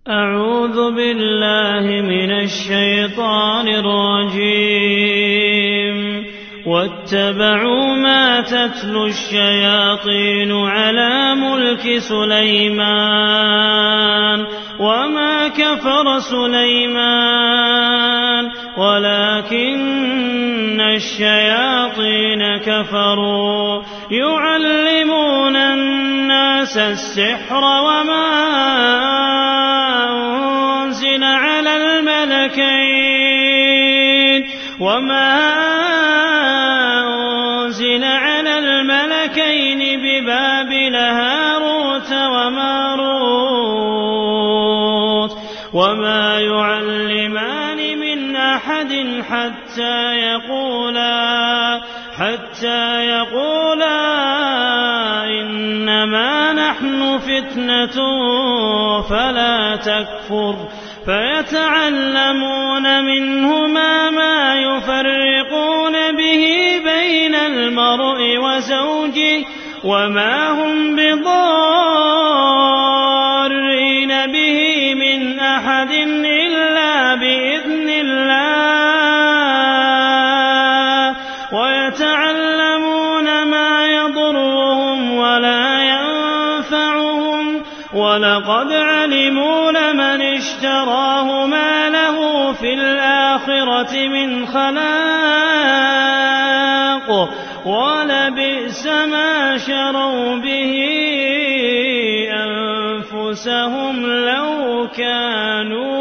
أعوذ بالله من الشيطان الرجيم. واتبعوا ما تتلو الشياطين على ملك سليمان وما كفر سليمان ولكن الشياطين كفروا يعلمون الناس السحر وما أنزل على الملكين ببابل هاروت وماروت وما يعلمان من أحد حتى يقولا إنما نحن فتنة فلا تكفر فيتعلمون منهما ما يفرقون به بين المرء وزوجه وما هم بضارين به من أحد إلا بإذن الله ويتعلمون ما يضرهم ولا ينفعهم ولقد علموا لمن اشتراه ما له في الآخرة من خلاق ولبئس ما شروا به أنفسهم لو كانوا